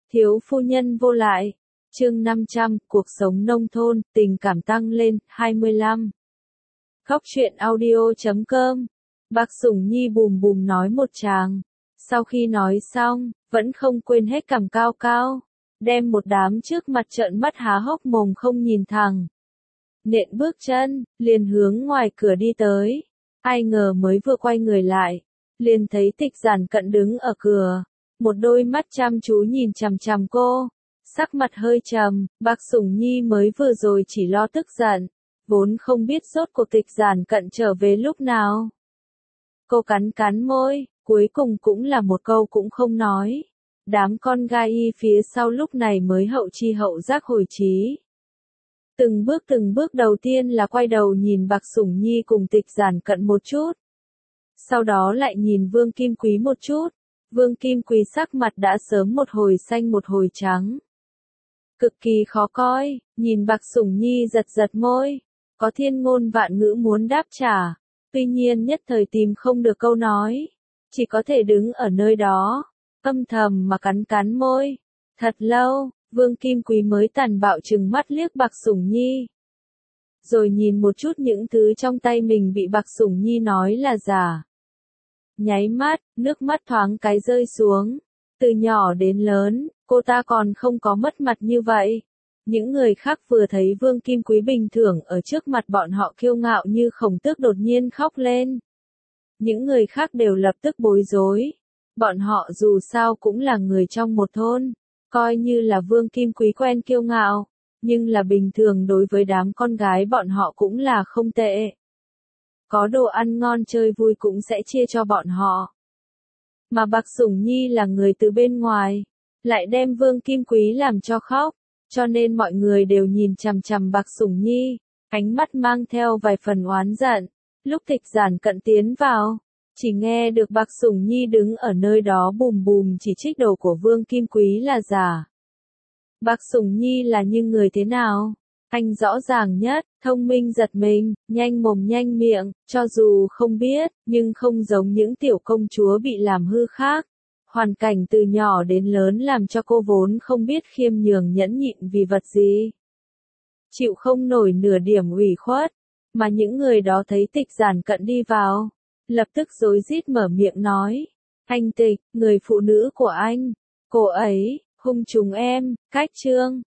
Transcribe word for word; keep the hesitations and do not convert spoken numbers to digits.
Thiếu phu nhân vô lại. Chương năm trăm, cuộc sống nông thôn, tình cảm tăng lên, hai mươi lăm. Khóc chuyện audio chấm com. Bác Sủng Nhi bùm bùm nói một tràng. Sau khi nói xong, vẫn không quên hết cằm cao cao, đem một đám trước mặt trợn mắt há hốc mồm không nhìn thẳng. Nện bước chân, liền hướng ngoài cửa đi tới. Ai ngờ mới vừa quay người lại, liền thấy Tịch Giản Cận đứng ở cửa, một đôi mắt chăm chú nhìn chằm chằm cô, sắc mặt hơi trầm. Bác Sủng Nhi mới vừa rồi chỉ lo tức giận, vốn không biết rốt cuộc Tịch Giản Cận trở về lúc nào. Cô cắn cắn môi, cuối cùng cũng là một câu cũng không nói. Đám con gai y phía sau lúc này mới hậu chi hậu giác hồi trí. Từng bước từng bước đầu tiên là quay đầu nhìn Bạc Sủng Nhi cùng Tịch Giản Cận một chút. Sau đó lại nhìn Vương Kim Quý một chút. Vương Kim Quý sắc mặt đã sớm một hồi xanh một hồi trắng. Cực kỳ khó coi, nhìn Bạc Sủng Nhi giật giật môi. Có thiên ngôn vạn ngữ muốn đáp trả. Tuy nhiên nhất thời tìm không được câu nói. Chỉ có thể đứng ở nơi đó, âm thầm mà cắn cắn môi. Thật lâu, Vương Kim Quý mới tàn bạo trừng mắt liếc Bạc Sủng Nhi. Rồi nhìn một chút những thứ trong tay mình bị Bạc Sủng Nhi nói là giả. Nháy mắt, nước mắt thoáng cái rơi xuống. Từ nhỏ đến lớn, cô ta còn không có mất mặt như vậy. Những người khác vừa thấy Vương Kim Quý bình thường ở trước mặt bọn họ kiêu ngạo như khổng tước đột nhiên khóc lên. Những người khác đều lập tức bối rối. Bọn họ dù sao cũng là người trong một thôn. Coi như là Vương Kim Quý quen kiêu ngạo, nhưng là bình thường đối với đám con gái bọn họ cũng là không tệ. Có đồ ăn ngon chơi vui cũng sẽ chia cho bọn họ. Mà Bạc Sủng Nhi là người từ bên ngoài, lại đem Vương Kim Quý làm cho khóc, cho nên mọi người đều nhìn chằm chằm Bạc Sủng Nhi, ánh mắt mang theo vài phần oán giận. Lúc Tịch Giản Cận tiến vào, chỉ nghe được Bạc Sủng Nhi đứng ở nơi đó bùm bùm chỉ trích đồ của Vương Kim Quý là giả. Bạc Sủng Nhi là như người thế nào? Anh rõ ràng nhất, thông minh giật mình, nhanh mồm nhanh miệng, cho dù không biết, nhưng không giống những tiểu công chúa bị làm hư khác. Hoàn cảnh từ nhỏ đến lớn làm cho cô vốn không biết khiêm nhường nhẫn nhịn vì vật gì. Chịu không nổi nửa điểm ủy khuất, mà những người đó thấy Tịch Giản Cận đi vào, lập tức rối rít mở miệng nói. Anh Tịch, người phụ nữ của anh, cô ấy, hung chúng em, cách trương,